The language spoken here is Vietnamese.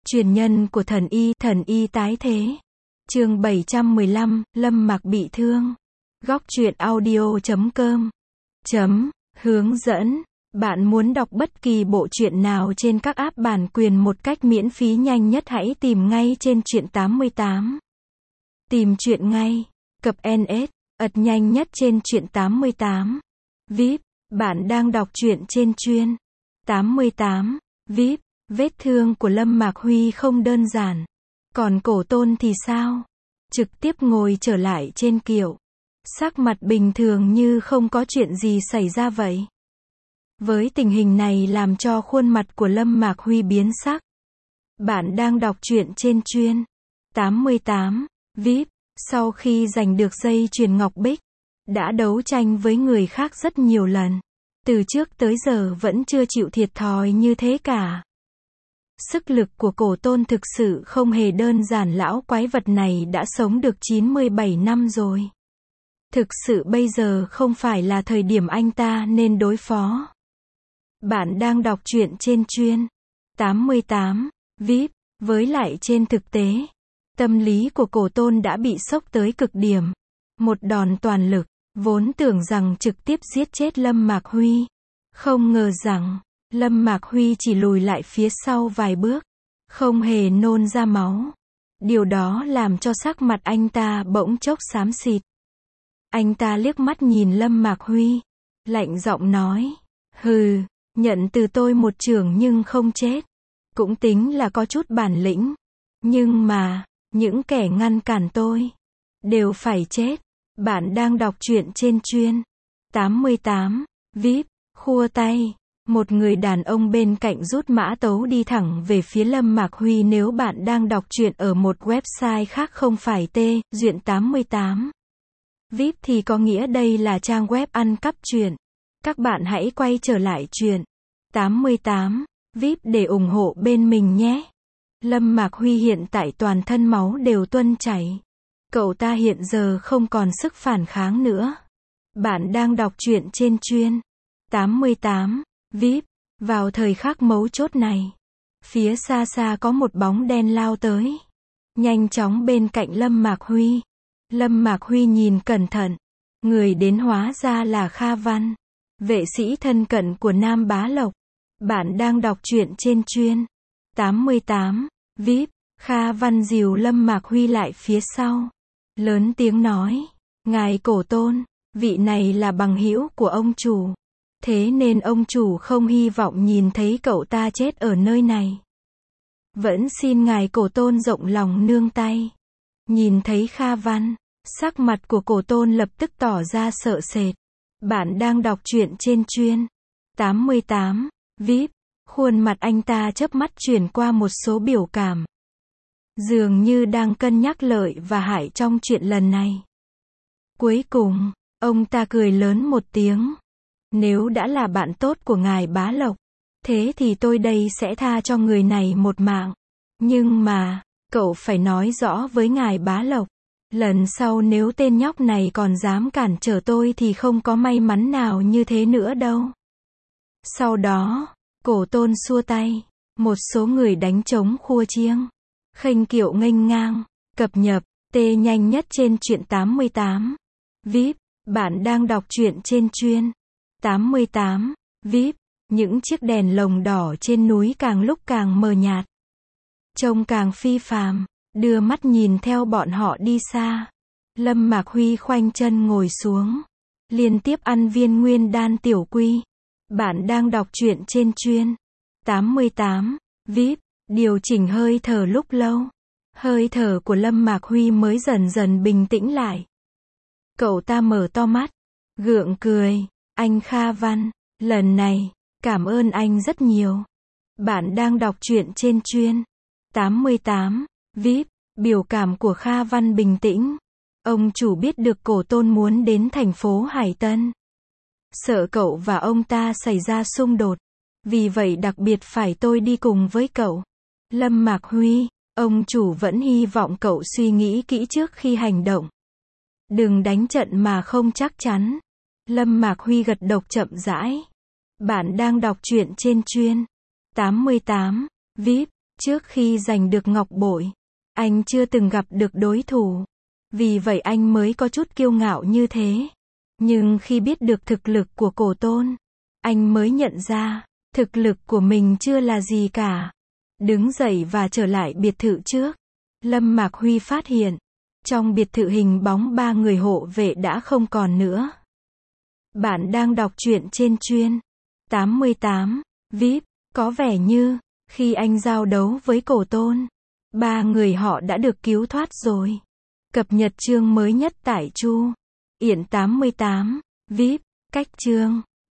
Truyền nhân của thần y tái thế. Chương 715, Lâm Mạc bị thương. Góc truyện audio.com. Hướng dẫn. Bạn muốn đọc bất kỳ bộ truyện nào trên các app bản quyền một cách miễn phí nhanh nhất, hãy tìm ngay trên Truyện 88. Tìm truyện ngay. Cập NS, nhanh nhất trên Truyện 88. VIP, bạn đang đọc truyện trên Truyện 88. VIP, vết thương của Lâm Mạc Huy không đơn giản. Còn Cổ Tôn thì sao? Trực tiếp ngồi trở lại trên kiệu. Sắc mặt bình thường như không có chuyện gì xảy ra vậy. Với tình hình này làm cho khuôn mặt của Lâm Mạc Huy biến sắc. Bạn đang đọc truyện trên Truyện 88. VIP, sau khi giành được dây chuyền ngọc bích, đã đấu tranh với người khác rất nhiều lần. Từ trước tới giờ vẫn chưa chịu thiệt thòi như thế cả. Sức lực của Cổ Tôn thực sự không hề đơn giản, lão quái vật này đã sống được 97 năm rồi. Thực sự bây giờ không phải là thời điểm anh ta nên đối phó. Bạn đang đọc truyện trên Truyện 88. VIP, với lại trên thực tế, tâm lý của Cổ Tôn đã bị sốc tới cực điểm. Một đòn toàn lực, vốn tưởng rằng trực tiếp giết chết Lâm Mạc Huy. Không ngờ rằng, Lâm Mạc Huy chỉ lùi lại phía sau vài bước, không hề nôn ra máu. Điều đó làm cho sắc mặt anh ta bỗng chốc xám xịt. Anh ta liếc mắt nhìn Lâm Mạc Huy, lạnh giọng nói, hừ, nhận từ tôi một chưởng nhưng không chết. Cũng tính là có chút bản lĩnh. Nhưng mà, những kẻ ngăn cản tôi, đều phải chết. Bạn đang đọc truyện trên Truyện 88. VIP, khua tay. Một người đàn ông bên cạnh rút mã tấu đi thẳng về phía Lâm Mạc Huy. Nếu bạn đang đọc truyện ở một website khác không phải Truyện 88. VIP thì có nghĩa đây là trang web ăn cắp truyện. Các bạn hãy quay trở lại Truyện 88. VIP để ủng hộ bên mình nhé. Lâm Mạc Huy hiện tại toàn thân máu đều tuôn chảy. Cậu ta hiện giờ không còn sức phản kháng nữa. Bạn đang đọc truyện trên Truyện 88. VIP, vào thời khắc mấu chốt này, phía xa xa có một bóng đen lao tới. Nhanh chóng bên cạnh Lâm Mạc Huy. Lâm Mạc Huy nhìn cẩn thận. Người đến hóa ra là Kha Văn, vệ sĩ thân cận của Nam Bá Lộc. Bạn đang đọc truyện trên Truyện 88. VIP, Kha Văn dìu Lâm Mạc Huy lại phía sau. Lớn tiếng nói, ngài Cổ Tôn, vị này là bằng hữu của ông chủ. Thế nên ông chủ không hy vọng nhìn thấy cậu ta chết ở nơi này. Vẫn xin ngài Cổ Tôn rộng lòng nương tay. Nhìn thấy Kha Văn, sắc mặt của Cổ Tôn lập tức tỏ ra sợ sệt. Bạn đang đọc truyện trên Truyện 88. VIP, khuôn mặt anh ta chớp mắt chuyển qua một số biểu cảm. Dường như đang cân nhắc lợi và hại trong chuyện lần này. Cuối cùng, ông ta cười lớn một tiếng. Nếu đã là bạn tốt của ngài Bá Lộc, thế thì tôi đây sẽ tha cho người này một mạng. Nhưng mà, cậu phải nói rõ với ngài Bá Lộc. Lần sau nếu tên nhóc này còn dám cản trở tôi thì không có may mắn nào như thế nữa đâu. Sau đó, Cổ Tôn xua tay. Một số người đánh trống khua chiêng, khênh kiệu nghênh ngang, cập nhật, nhanh nhất trên Truyện 88. VIP, bạn đang đọc truyện trên Truyện 88. VIP, những chiếc đèn lồng đỏ trên núi càng lúc càng mờ nhạt. Trông càng phi phàm, đưa mắt nhìn theo bọn họ đi xa. Lâm Mạc Huy khoanh chân ngồi xuống, liên tiếp ăn viên nguyên đan tiểu quy. Bạn đang đọc truyện trên Truyện 88. VIP, điều chỉnh hơi thở lúc lâu. Hơi thở của Lâm Mạc Huy mới dần dần bình tĩnh lại. Cậu ta mở to mắt, gượng cười. Anh Kha Văn, lần này, cảm ơn anh rất nhiều. Bạn đang đọc truyện trên Truyện 88. VIP, biểu cảm của Kha Văn bình tĩnh. Ông chủ biết được Cổ Tôn muốn đến thành phố Hải Tân. Sợ cậu và ông ta xảy ra xung đột. Vì vậy đặc biệt phải tôi đi cùng với cậu. Lâm Mạc Huy, ông chủ vẫn hy vọng cậu suy nghĩ kỹ trước khi hành động. Đừng đánh trận mà không chắc chắn. Lâm Mạc Huy gật đầu chậm rãi. Bạn đang đọc truyện trên Truyện 88. VIP, Trước khi giành được ngọc bội, anh chưa từng gặp được đối thủ. Vì vậy anh mới có chút kiêu ngạo như thế. Nhưng khi biết được thực lực của Cổ Tôn, anh mới nhận ra, thực lực của mình chưa là gì cả. Đứng dậy và trở lại biệt thự trước. Lâm Mạc Huy phát hiện, trong biệt thự hình bóng 3 người hộ vệ đã không còn nữa. Bạn đang đọc truyện trên chuyên 88 VIP, có vẻ như, khi anh giao đấu với Cổ Tôn, 3 người họ đã được cứu thoát rồi. Cập nhật chương mới nhất tại Chu Yển 88 VIP, cách chương